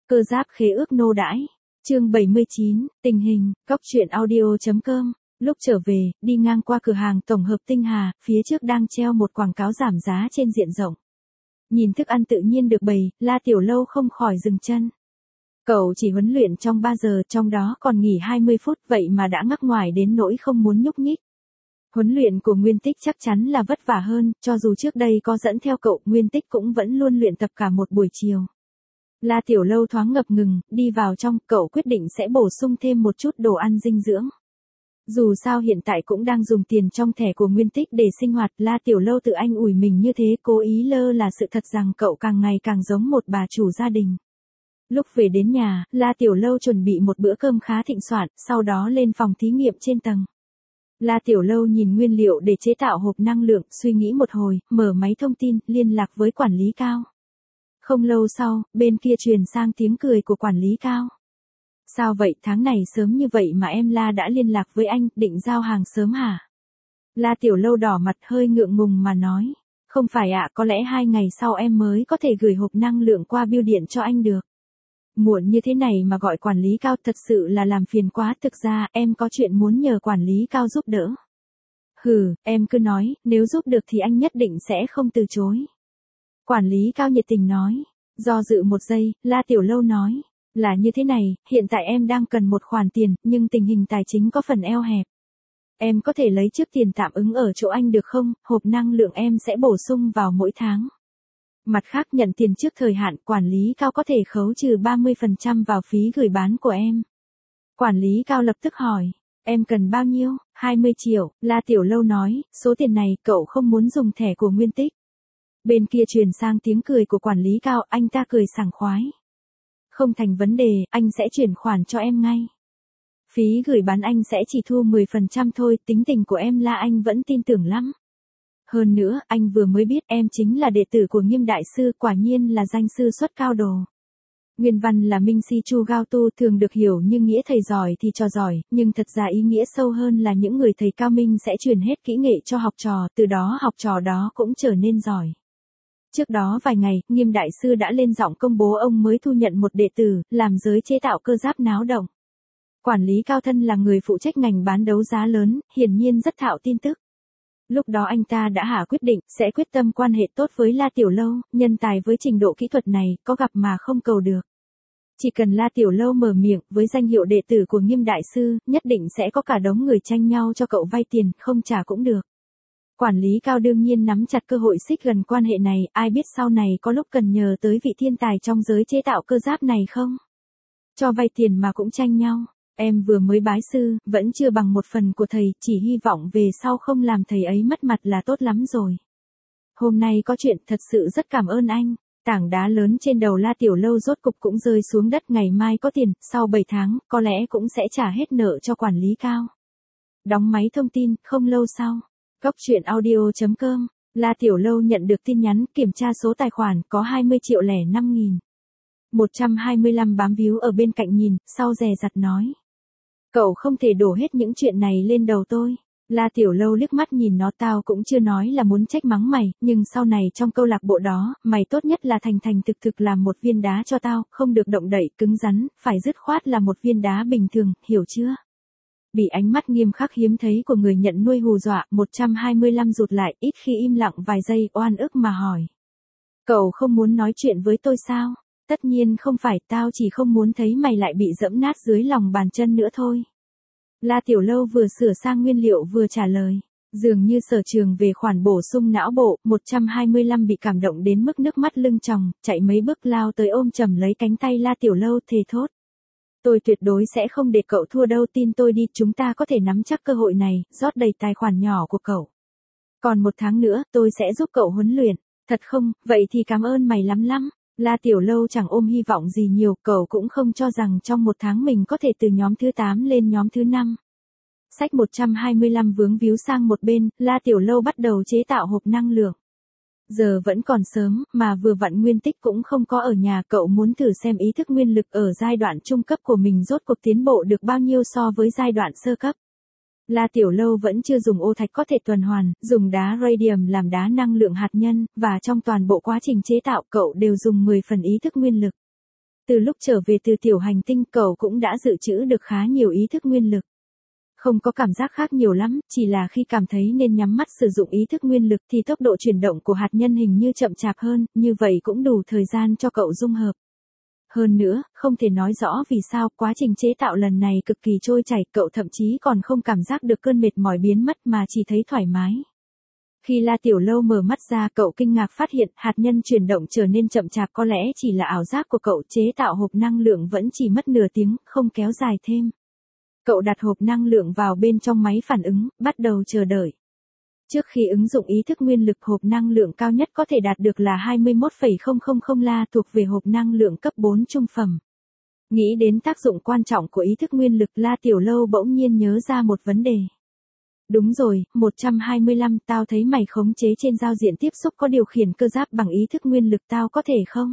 Cơ giáp khế ước nô đãi. Chương 79, tình hình, Cóc truyện audio.com. Lúc trở về, đi ngang qua cửa hàng tổng hợp Tinh Hà, phía trước đang treo một quảng cáo giảm giá trên diện rộng. Nhìn thức ăn tự nhiên được bày, La Tiểu Lâu không khỏi dừng chân. Cậu chỉ huấn luyện trong 3 giờ, trong đó còn nghỉ 20 phút, vậy mà đã ngắc ngoài đến nỗi không muốn nhúc nhích. Huấn luyện của Nguyên Tích chắc chắn là vất vả hơn, cho dù trước đây có dẫn theo cậu, Nguyên Tích cũng vẫn luôn luyện tập cả một buổi chiều. La Tiểu Lâu thoáng ngập ngừng, đi vào trong, cậu quyết định sẽ bổ sung thêm một chút đồ ăn dinh dưỡng. Dù sao hiện tại cũng đang dùng tiền trong thẻ của Nguyên Tích để sinh hoạt, La Tiểu Lâu tự anh ủi mình như thế, cố ý lơ là sự thật rằng cậu càng ngày càng giống một bà chủ gia đình. Lúc về đến nhà, La Tiểu Lâu chuẩn bị một bữa cơm khá thịnh soạn, sau đó lên phòng thí nghiệm trên tầng. La Tiểu Lâu nhìn nguyên liệu để chế tạo hộp năng lượng, suy nghĩ một hồi, mở máy thông tin, liên lạc với quản lý Cao. Không lâu sau, bên kia truyền sang tiếng cười của quản lý Cao. Sao vậy, tháng này sớm như vậy mà em La đã liên lạc với anh, định giao hàng sớm hả? La Tiểu Lâu đỏ mặt hơi ngượng ngùng mà nói. Không phải ạ, có lẽ 2 ngày sau em mới có thể gửi hộp năng lượng qua bưu điện cho anh được. Muộn như thế này mà gọi quản lý Cao thật sự là làm phiền quá, thực ra em có chuyện muốn nhờ quản lý Cao giúp đỡ. Hừ, em cứ nói, nếu giúp được thì anh nhất định sẽ không từ chối. Quản lý Cao nhiệt tình nói. Do dự một giây, La Tiểu Lâu nói. Là như thế này, hiện tại em đang cần một khoản tiền, nhưng tình hình tài chính có phần eo hẹp. Em có thể lấy trước tiền tạm ứng ở chỗ anh được không, hộp năng lượng em sẽ bổ sung vào mỗi tháng. Mặt khác nhận tiền trước thời hạn, quản lý Cao có thể khấu trừ 30% vào phí gửi bán của em. Quản lý Cao lập tức hỏi, em cần bao nhiêu? 20 triệu, La Tiểu Lâu nói, số tiền này cậu không muốn dùng thẻ của Nguyên Tích. Bên kia truyền sang tiếng cười của quản lý Cao, anh ta cười sảng khoái. Không thành vấn đề, anh sẽ chuyển khoản cho em ngay. Phí gửi bán anh sẽ chỉ thu 10% thôi, tính tình của em La anh vẫn tin tưởng lắm. Hơn nữa, anh vừa mới biết em chính là đệ tử của Nghiêm Đại Sư, quả nhiên là danh sư xuất cao đồ. Nguyên văn là Minh Si Chu Gao Tu, thường được hiểu như nghĩa thầy giỏi thì trò giỏi, nhưng thật ra ý nghĩa sâu hơn là những người thầy cao minh sẽ truyền hết kỹ nghệ cho học trò, từ đó học trò đó cũng trở nên giỏi. Trước đó vài ngày, Nghiêm Đại Sư đã lên giọng công bố ông mới thu nhận một đệ tử, làm giới chế tạo cơ giáp náo động. Quản lý Cao thân là người phụ trách ngành bán đấu giá lớn, hiển nhiên rất thạo tin tức. Lúc đó anh ta đã hạ quyết định, sẽ quyết tâm quan hệ tốt với La Tiểu Lâu, nhân tài với trình độ kỹ thuật này, có gặp mà không cầu được. Chỉ cần La Tiểu Lâu mở miệng, với danh hiệu đệ tử của Nghiêm Đại Sư, nhất định sẽ có cả đống người tranh nhau cho cậu vay tiền, không trả cũng được. Quản lý Cao đương nhiên nắm chặt cơ hội xích gần quan hệ này, ai biết sau này có lúc cần nhờ tới vị thiên tài trong giới chế tạo cơ giáp này không? Cho vay tiền mà cũng tranh nhau. Em vừa mới bái sư, vẫn chưa bằng một phần của thầy, chỉ hy vọng về sau không làm thầy ấy mất mặt là tốt lắm rồi. Hôm nay có chuyện, thật sự rất cảm ơn anh. Tảng đá lớn trên đầu La Tiểu Lâu rốt cục cũng rơi xuống đất, ngày mai có tiền, sau 7 tháng, có lẽ cũng sẽ trả hết nợ cho quản lý Cao. Đóng máy thông tin, không lâu sau. Cóc truyện audio.com, La Tiểu Lâu nhận được tin nhắn, kiểm tra số tài khoản, có 20.005.000. 125 bám víu ở bên cạnh nhìn, sau dè dặt nói. Cậu không thể đổ hết những chuyện này lên đầu tôi. La Tiểu Lâu liếc mắt nhìn nó, tao cũng chưa nói là muốn trách mắng mày, nhưng sau này trong câu lạc bộ đó, mày tốt nhất là thành thành thực thực làm một viên đá cho tao, không được động đậy, cứng rắn, phải dứt khoát là một viên đá bình thường, hiểu chưa? Bị ánh mắt nghiêm khắc hiếm thấy của người nhận nuôi hù dọa, 125 rụt lại, ít khi im lặng vài giây, oan ức mà hỏi. Cậu không muốn nói chuyện với tôi sao? Tất nhiên không phải, tao chỉ không muốn thấy mày lại bị dẫm nát dưới lòng bàn chân nữa thôi. La Tiểu Lâu vừa sửa sang nguyên liệu vừa trả lời. Dường như sở trường về khoản bổ sung não bộ, 125 bị cảm động đến mức nước mắt lưng tròng, chạy mấy bước lao tới ôm chầm lấy cánh tay La Tiểu Lâu thề thốt. Tôi tuyệt đối sẽ không để cậu thua đâu, tin tôi đi, chúng ta có thể nắm chắc cơ hội này, rót đầy tài khoản nhỏ của cậu. Còn 1 tháng nữa, tôi sẽ giúp cậu huấn luyện. Thật không, vậy thì cảm ơn mày lắm lắm. La Tiểu Lâu chẳng ôm hy vọng gì nhiều, cậu cũng không cho rằng trong 1 tháng mình có thể từ nhóm thứ 8 lên nhóm thứ 5. Xách 125 vướng víu sang một bên, La Tiểu Lâu bắt đầu chế tạo hộp năng lượng. Giờ vẫn còn sớm, mà vừa vặn Nguyên Tích cũng không có ở nhà, cậu muốn thử xem ý thức nguyên lực ở giai đoạn trung cấp của mình rốt cuộc tiến bộ được bao nhiêu so với giai đoạn sơ cấp. La Tiểu Lâu vẫn chưa dùng ô thạch có thể tuần hoàn, dùng đá radium làm đá năng lượng hạt nhân, và trong toàn bộ quá trình chế tạo cậu đều dùng 10 phần ý thức nguyên lực. Từ lúc trở về từ tiểu hành tinh cậu cũng đã dự trữ được khá nhiều ý thức nguyên lực. Không có cảm giác khác nhiều lắm, chỉ là khi cảm thấy nên nhắm mắt sử dụng ý thức nguyên lực thì tốc độ chuyển động của hạt nhân hình như chậm chạp hơn, như vậy cũng đủ thời gian cho cậu dung hợp. Hơn nữa, không thể nói rõ vì sao quá trình chế tạo lần này cực kỳ trôi chảy, cậu thậm chí còn không cảm giác được cơn mệt mỏi biến mất mà chỉ thấy thoải mái. Khi La Tiểu Lâu mở mắt ra cậu kinh ngạc phát hiện hạt nhân chuyển động trở nên chậm chạp, có lẽ chỉ là ảo giác của cậu, chế tạo hộp năng lượng vẫn chỉ mất nửa tiếng, không kéo dài thêm. Cậu đặt hộp năng lượng vào bên trong máy phản ứng, bắt đầu chờ đợi. Trước khi ứng dụng ý thức nguyên lực, hộp năng lượng cao nhất có thể đạt được là 21,000 La, thuộc về hộp năng lượng cấp 4 trung phẩm. Nghĩ đến tác dụng quan trọng của ý thức nguyên lực, La Tiểu Lâu bỗng nhiên nhớ ra một vấn đề. Đúng rồi, 125, tao thấy mày khống chế trên giao diện tiếp xúc có điều khiển cơ giáp bằng ý thức nguyên lực, tao có thể không?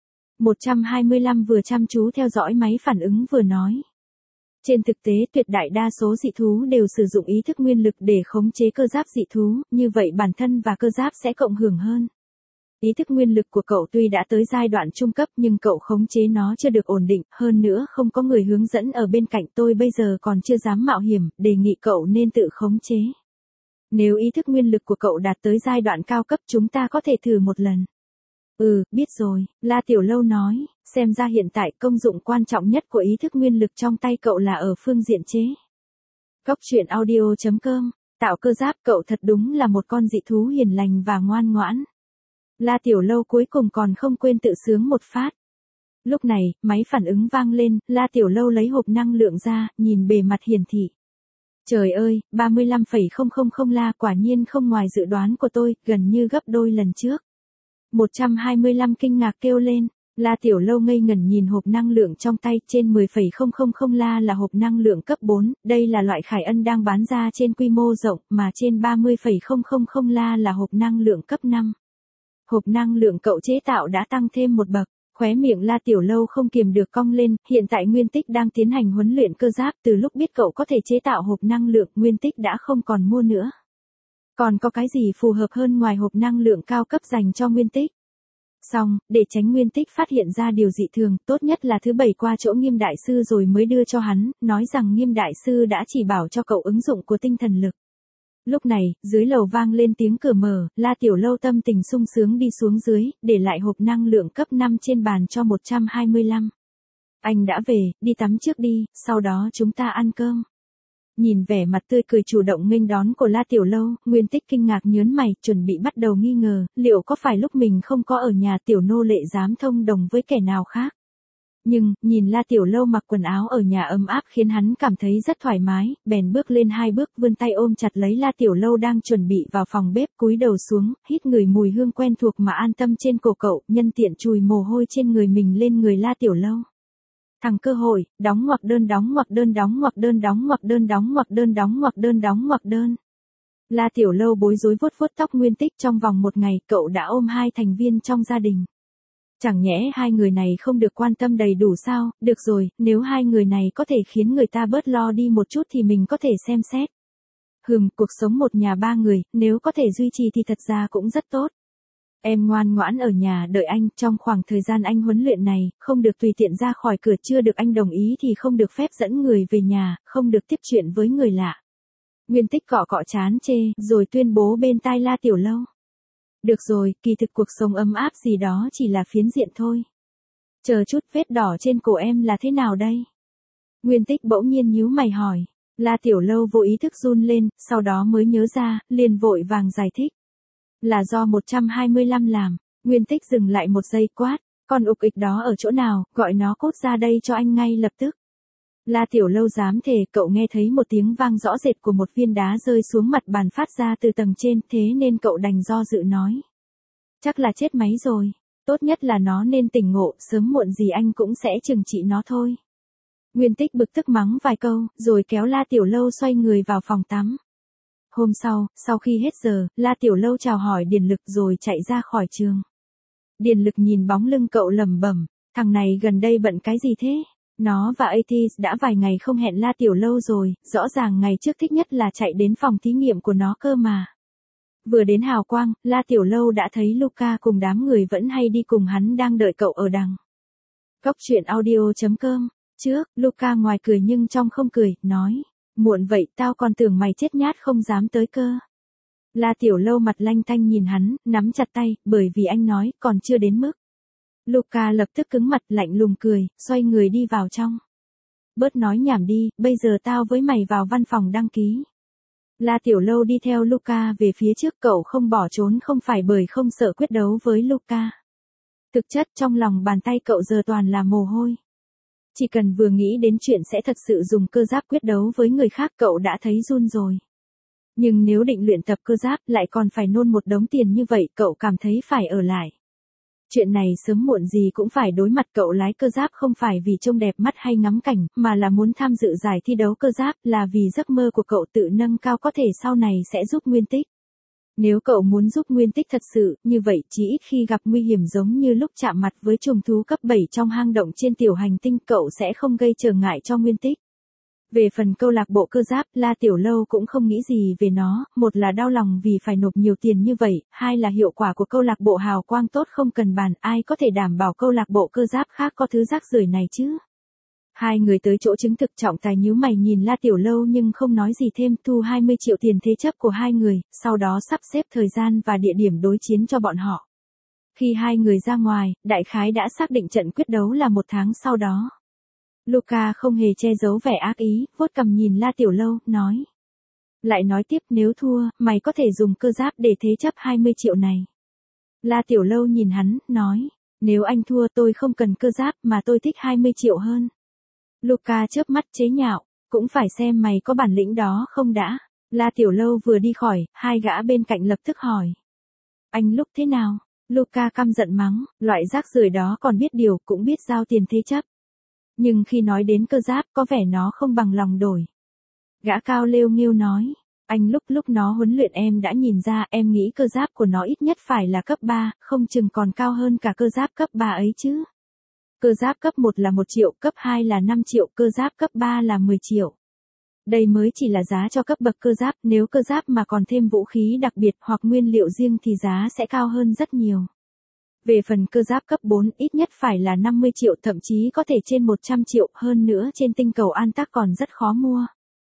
125 vừa chăm chú theo dõi máy phản ứng vừa nói. Trên thực tế tuyệt đại đa số dị thú đều sử dụng ý thức nguyên lực để khống chế cơ giáp dị thú, như vậy bản thân và cơ giáp sẽ cộng hưởng hơn. Ý thức nguyên lực của cậu tuy đã tới giai đoạn trung cấp nhưng cậu khống chế nó chưa được ổn định, hơn nữa không có người hướng dẫn ở bên cạnh, tôi bây giờ còn chưa dám mạo hiểm, đề nghị cậu nên tự khống chế. Nếu ý thức nguyên lực của cậu đạt tới giai đoạn cao cấp chúng ta có thể thử một lần. Biết rồi, La Tiểu Lâu nói, xem ra hiện tại công dụng quan trọng nhất của ý thức nguyên lực trong tay cậu là ở phương diện chế. Góc truyện audio.com, tạo cơ giáp, cậu thật đúng là một con dị thú hiền lành và ngoan ngoãn. La Tiểu Lâu cuối cùng còn không quên tự sướng một phát. Lúc này, máy phản ứng vang lên, La Tiểu Lâu lấy hộp năng lượng ra, nhìn bề mặt hiển thị. Trời ơi, 35,000 La, quả nhiên không ngoài dự đoán của tôi, gần như gấp đôi lần trước. 125 kinh ngạc kêu lên, La Tiểu Lâu ngây ngẩn nhìn hộp năng lượng trong tay, trên 10,000 La là hộp năng lượng cấp 4, đây là loại Khải Ân đang bán ra trên quy mô rộng, mà trên 30,000 La là hộp năng lượng cấp 5. Hộp năng lượng cậu chế tạo đã tăng thêm một bậc, khóe miệng La Tiểu Lâu không kiềm được cong lên, hiện tại Nguyên Tích đang tiến hành huấn luyện cơ giáp, từ lúc biết cậu có thể chế tạo hộp năng lượng, Nguyên Tích đã không còn mua nữa. Còn có cái gì phù hợp hơn ngoài hộp năng lượng cao cấp dành cho Nguyên Tích? Xong, để tránh Nguyên Tích phát hiện ra điều dị thường, tốt nhất là thứ bảy qua chỗ Nghiêm Đại Sư rồi mới đưa cho hắn, nói rằng Nghiêm Đại Sư đã chỉ bảo cho cậu ứng dụng của tinh thần lực. Lúc này, dưới lầu vang lên tiếng cửa mở, La Tiểu Lâu tâm tình sung sướng đi xuống dưới, để lại hộp năng lượng cấp 5 trên bàn cho 125. Anh đã về, đi tắm trước đi, sau đó chúng ta ăn cơm. Nhìn vẻ mặt tươi cười chủ động nghênh đón của La Tiểu Lâu, Nguyên Tích kinh ngạc nhớn mày, chuẩn bị bắt đầu nghi ngờ, liệu có phải lúc mình không có ở nhà tiểu nô lệ dám thông đồng với kẻ nào khác. Nhưng, nhìn La Tiểu Lâu mặc quần áo ở nhà ấm áp khiến hắn cảm thấy rất thoải mái, bèn bước lên 2 bước vươn tay ôm chặt lấy La Tiểu Lâu đang chuẩn bị vào phòng bếp, cúi đầu xuống, hít ngửi mùi hương quen thuộc mà an tâm trên cổ cậu, nhân tiện chùi mồ hôi trên người mình lên người La Tiểu Lâu. Thằng cơ hội, đóng ngoặc đơn đóng ngoặc đơn đóng ngoặc đơn đóng ngoặc đơn đóng ngoặc đơn đóng ngoặc đơn đóng ngoặc đơn. La Tiểu Lâu bối rối vuốt vuốt tóc Nguyên Tích, trong vòng một ngày cậu đã ôm 2 thành viên trong gia đình. Chẳng nhẽ 2 người này không được quan tâm đầy đủ sao? Được rồi, nếu 2 người này có thể khiến người ta bớt lo đi một chút thì mình có thể xem xét. Cuộc sống một nhà 3 người, nếu có thể duy trì thì thật ra cũng rất tốt. Em ngoan ngoãn ở nhà đợi anh, trong khoảng thời gian anh huấn luyện này, không được tùy tiện ra khỏi cửa, chưa được anh đồng ý thì không được phép dẫn người về nhà, không được tiếp chuyện với người lạ. Nguyên Tích cọ cọ trán chê, rồi tuyên bố bên tai La Tiểu Lâu. Được rồi, kỳ thực cuộc sống ấm áp gì đó chỉ là phiến diện thôi. Chờ chút, vết đỏ trên cổ em là thế nào đây? Nguyên Tích bỗng nhiên nhíu mày hỏi. La Tiểu Lâu vô ý thức run lên, sau đó mới nhớ ra, liền vội vàng giải thích. Là do 125 làm. Nguyên Tích dừng lại một giây quát, con ục ịch đó ở chỗ nào, gọi nó cút ra đây cho anh ngay lập tức. La Tiểu Lâu dám thề, cậu nghe thấy một tiếng vang rõ rệt của một viên đá rơi xuống mặt bàn phát ra từ tầng trên, thế nên cậu đành do dự nói. Chắc là chết máy rồi, tốt nhất là nó nên tỉnh ngộ, sớm muộn gì anh cũng sẽ trừng trị nó thôi. Nguyên Tích bực tức mắng vài câu, rồi kéo La Tiểu Lâu xoay người vào phòng tắm. Hôm sau khi hết giờ, La Tiểu Lâu chào hỏi Điền Lực rồi chạy ra khỏi trường. Điền Lực nhìn bóng lưng cậu lẩm bẩm, thằng này gần đây bận cái gì thế? Nó và ATIS đã vài ngày không hẹn La Tiểu Lâu rồi, rõ ràng ngày trước thích nhất là chạy đến phòng thí nghiệm của nó cơ mà. Vừa đến hào quang, La Tiểu Lâu đã thấy Luca cùng đám người vẫn hay đi cùng hắn đang đợi cậu ở đằng Cóc truyện audio.com. Trước, Luca ngoài cười nhưng trong không cười, nói. Muộn vậy tao còn tưởng mày chết nhát không dám tới cơ. La Tiểu Lâu mặt lanh tanh nhìn hắn, nắm chặt tay, bởi vì anh nói, còn chưa đến mức. Luca lập tức cứng mặt lạnh lùng cười, xoay người đi vào trong. Bớt nói nhảm đi, bây giờ tao với mày vào văn phòng đăng ký. La Tiểu Lâu đi theo Luca về phía trước, cậu không bỏ trốn không phải bởi không sợ quyết đấu với Luca. Thực chất trong lòng bàn tay cậu giờ toàn là mồ hôi. Chỉ cần vừa nghĩ đến chuyện sẽ thật sự dùng cơ giáp quyết đấu với người khác cậu đã thấy run rồi. Nhưng nếu định luyện tập cơ giáp lại còn phải nôn một đống tiền như vậy cậu cảm thấy phải ở lại. Chuyện này sớm muộn gì cũng phải đối mặt, cậu lái cơ giáp không phải vì trông đẹp mắt hay ngắm cảnh, mà là muốn tham dự giải thi đấu cơ giáp, là vì giấc mơ của cậu tự nâng cao có thể sau này sẽ giúp Nguyên Tích. Nếu cậu muốn giúp Nguyên Tích thật sự, như vậy chỉ ít khi gặp nguy hiểm giống như lúc chạm mặt với trùng thú cấp 7 trong hang động trên tiểu hành tinh cậu sẽ không gây trở ngại cho Nguyên Tích. Về phần câu lạc bộ cơ giáp, La Tiểu Lâu cũng không nghĩ gì về nó, một là đau lòng vì phải nộp nhiều tiền như vậy, hai là hiệu quả của câu lạc bộ hào quang tốt không cần bàn, ai có thể đảm bảo câu lạc bộ cơ giáp khác có thứ rác rưởi này chứ. Hai người tới chỗ chứng thực trọng tài nhíu mày nhìn La Tiểu Lâu nhưng không nói gì thêm, thu 20 triệu tiền thế chấp của hai người, sau đó sắp xếp thời gian và địa điểm đối chiến cho bọn họ. Khi hai người ra ngoài, đại khái đã xác định trận quyết đấu là 1 tháng sau đó. Luca không hề che giấu vẻ ác ý, vuốt cằm nhìn La Tiểu Lâu, nói. Lại nói tiếp nếu thua, mày có thể dùng cơ giáp để thế chấp 20 triệu này. La Tiểu Lâu nhìn hắn, nói. Nếu anh thua tôi không cần cơ giáp mà tôi thích 20 triệu hơn. Luca chớp mắt chế nhạo, cũng phải xem mày có bản lĩnh đó không đã. La Tiểu Lâu vừa đi khỏi, hai gã bên cạnh lập tức hỏi. Anh lúc thế nào? Luca căm giận mắng, loại rác rưởi đó còn biết điều, cũng biết giao tiền thế chấp. Nhưng khi nói đến cơ giáp có vẻ nó không bằng lòng đổi. Gã cao lêu nghêu nói, anh lúc nó huấn luyện em đã nhìn ra, em nghĩ cơ giáp của nó ít nhất phải là cấp 3, không chừng còn cao hơn cả cơ giáp cấp 3 ấy chứ. Cơ giáp cấp 1 là 1 triệu, cấp 2 là 5 triệu, cơ giáp cấp 3 là 10 triệu. Đây mới chỉ là giá cho cấp bậc cơ giáp, nếu cơ giáp mà còn thêm vũ khí đặc biệt hoặc nguyên liệu riêng thì giá sẽ cao hơn rất nhiều. Về phần cơ giáp cấp 4 ít nhất phải là 50 triệu thậm chí có thể trên 100 triệu, hơn nữa trên tinh cầu An Tắc còn rất khó mua.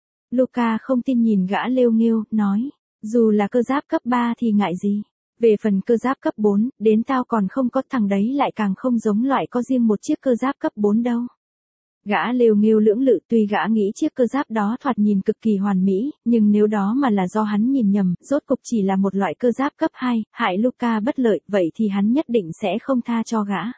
Luca không tin nhìn gã lêu nghêu, nói, dù là cơ giáp cấp 3 thì ngại gì. Về phần cơ giáp cấp 4, đến tao còn không có, thằng đấy lại càng không giống loại có riêng một chiếc cơ giáp cấp 4 đâu. Gã lêu nghêu lưỡng lự, tuy gã nghĩ chiếc cơ giáp đó thoạt nhìn cực kỳ hoàn mỹ, nhưng nếu đó mà là do hắn nhìn nhầm, rốt cục chỉ là một loại cơ giáp cấp 2, hại Luca bất lợi, vậy thì hắn nhất định sẽ không tha cho gã.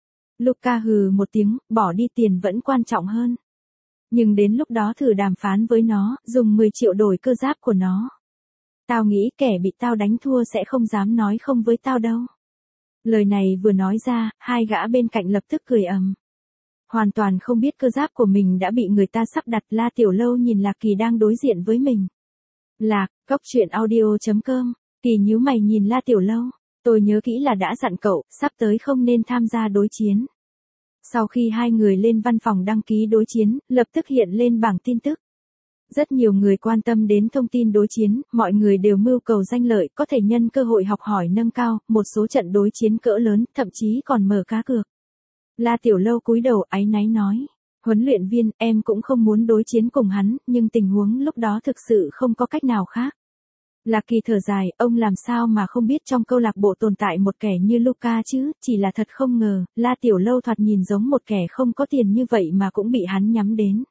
Luca hừ một tiếng, bỏ đi, tiền vẫn quan trọng hơn. Nhưng đến lúc đó thử đàm phán với nó, dùng 10 triệu đổi cơ giáp của nó. Tao nghĩ kẻ bị tao đánh thua sẽ không dám nói không với tao đâu. Lời này vừa nói ra, hai gã bên cạnh lập tức cười ầm. Hoàn toàn không biết cơ giáp của mình đã bị người ta sắp đặt. La Tiểu Lâu nhìn Lạc Kỳ đang đối diện với mình. Lạc, Cóc truyện audio.com. Kỳ nhíu mày nhìn La Tiểu Lâu. Tôi nhớ kỹ là đã dặn cậu, sắp tới không nên tham gia đối chiến. Sau khi hai người lên văn phòng đăng ký đối chiến, lập tức hiện lên bảng tin tức. Rất nhiều người quan tâm đến thông tin đối chiến, mọi người đều mưu cầu danh lợi, có thể nhân cơ hội học hỏi nâng cao, một số trận đối chiến cỡ lớn, thậm chí còn mở cá cược. La Tiểu Lâu cúi đầu áy náy nói, huấn luyện viên, em cũng không muốn đối chiến cùng hắn, nhưng tình huống lúc đó thực sự không có cách nào khác. Lạc Kỳ thở dài, ông làm sao mà không biết trong câu lạc bộ tồn tại một kẻ như Luca chứ, chỉ là thật không ngờ, La Tiểu Lâu thoạt nhìn giống một kẻ không có tiền như vậy mà cũng bị hắn nhắm đến.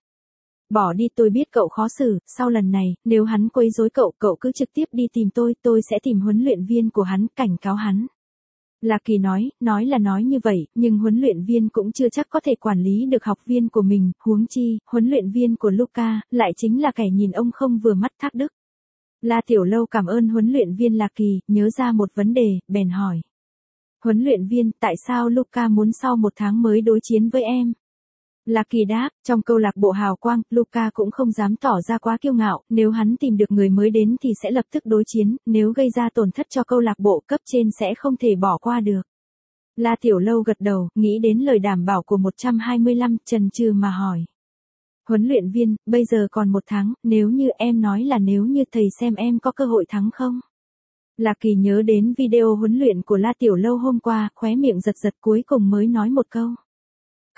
Bỏ đi, tôi biết cậu khó xử, sau lần này, nếu hắn quấy rối cậu, cậu cứ trực tiếp đi tìm tôi sẽ tìm huấn luyện viên của hắn, cảnh cáo hắn. Lạc Kỳ nói là nói như vậy, nhưng huấn luyện viên cũng chưa chắc có thể quản lý được học viên của mình, huống chi, huấn luyện viên của Luca, lại chính là kẻ nhìn ông không vừa mắt Thác Đức. La Tiểu Lâu cảm ơn huấn luyện viên Lạc Kỳ, nhớ ra một vấn đề, bèn hỏi. Huấn luyện viên, tại sao Luca muốn sau 1 tháng mới đối chiến với em? Lạc Kỳ đáp, trong câu lạc bộ hào quang, Luca cũng không dám tỏ ra quá kiêu ngạo, nếu hắn tìm được người mới đến thì sẽ lập tức đối chiến, nếu gây ra tổn thất cho câu lạc bộ cấp trên sẽ không thể bỏ qua được. La Tiểu Lâu gật đầu, nghĩ đến lời đảm bảo của 125, chần chừ mà hỏi. Huấn luyện viên, bây giờ còn 1 tháng, nếu như em nói là nếu như thầy xem em có cơ hội thắng không? Lạc Kỳ nhớ đến video huấn luyện của La Tiểu Lâu hôm qua, khóe miệng giật giật cuối cùng mới nói một câu.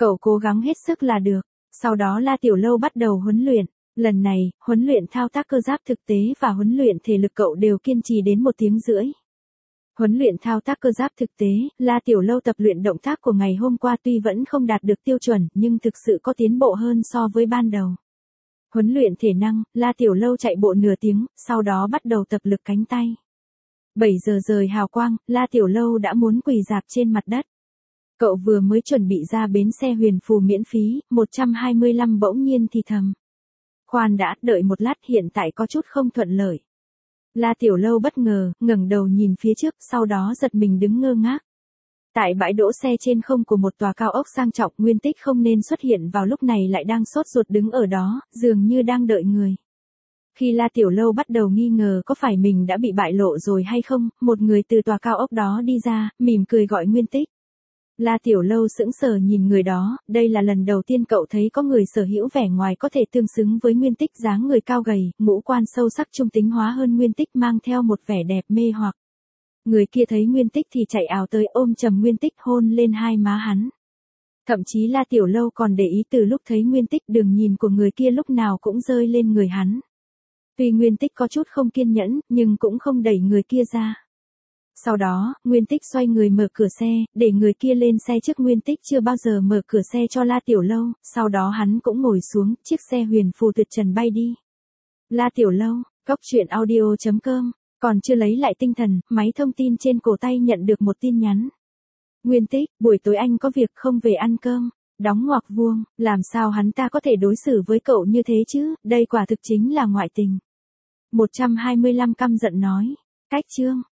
Cậu cố gắng hết sức là được. Sau đó La Tiểu Lâu bắt đầu huấn luyện. Lần này, huấn luyện thao tác cơ giáp thực tế và huấn luyện thể lực cậu đều kiên trì đến 1 tiếng rưỡi. Huấn luyện thao tác cơ giáp thực tế, La Tiểu Lâu tập luyện động tác của ngày hôm qua tuy vẫn không đạt được tiêu chuẩn nhưng thực sự có tiến bộ hơn so với ban đầu. Huấn luyện thể năng, La Tiểu Lâu chạy bộ nửa tiếng, sau đó bắt đầu tập lực cánh tay. 7 giờ rời hào quang, La Tiểu Lâu đã muốn quỳ rạp trên mặt đất. Cậu vừa mới chuẩn bị ra bến xe Huyền Phù miễn phí, 125 bỗng nhiên thì thầm. Khoan đã, đợi một lát, hiện tại có chút không thuận lợi. La Tiểu Lâu bất ngờ, ngẩng đầu nhìn phía trước, sau đó giật mình đứng ngơ ngác. Tại bãi đỗ xe trên không của một tòa cao ốc sang trọng, Nguyên Tích không nên xuất hiện vào lúc này lại đang sốt ruột đứng ở đó, dường như đang đợi người. Khi La Tiểu Lâu bắt đầu nghi ngờ có phải mình đã bị bại lộ rồi hay không, một người từ tòa cao ốc đó đi ra, mỉm cười gọi Nguyên Tích. La Tiểu Lâu sững sờ nhìn người đó, đây là lần đầu tiên cậu thấy có người sở hữu vẻ ngoài có thể tương xứng với Nguyên Tích, dáng người cao gầy, ngũ quan sâu sắc, trung tính hóa hơn Nguyên Tích, mang theo một vẻ đẹp mê hoặc. Người kia thấy Nguyên Tích thì chạy ào tới ôm chầm Nguyên Tích, hôn lên hai má hắn. Thậm chí La Tiểu Lâu còn để ý từ lúc thấy Nguyên Tích, đường nhìn của người kia lúc nào cũng rơi lên người hắn. Tuy Nguyên Tích có chút không kiên nhẫn, nhưng cũng không đẩy người kia ra. Sau đó, Nguyên Tích xoay người mở cửa xe, để người kia lên xe trước. Nguyên Tích chưa bao giờ mở cửa xe cho La Tiểu Lâu, sau đó hắn cũng ngồi xuống, chiếc xe Huyền Phù tuyệt trần bay đi. La Tiểu Lâu, coctruyện.audio.com, còn chưa lấy lại tinh thần, máy thông tin trên cổ tay nhận được một tin nhắn. Nguyên Tích, buổi tối anh có việc không về ăn cơm, đóng ngoặc vuông, làm sao hắn ta có thể đối xử với cậu như thế chứ, đây quả thực chính là ngoại tình. 125 căm giận nói, cách chương.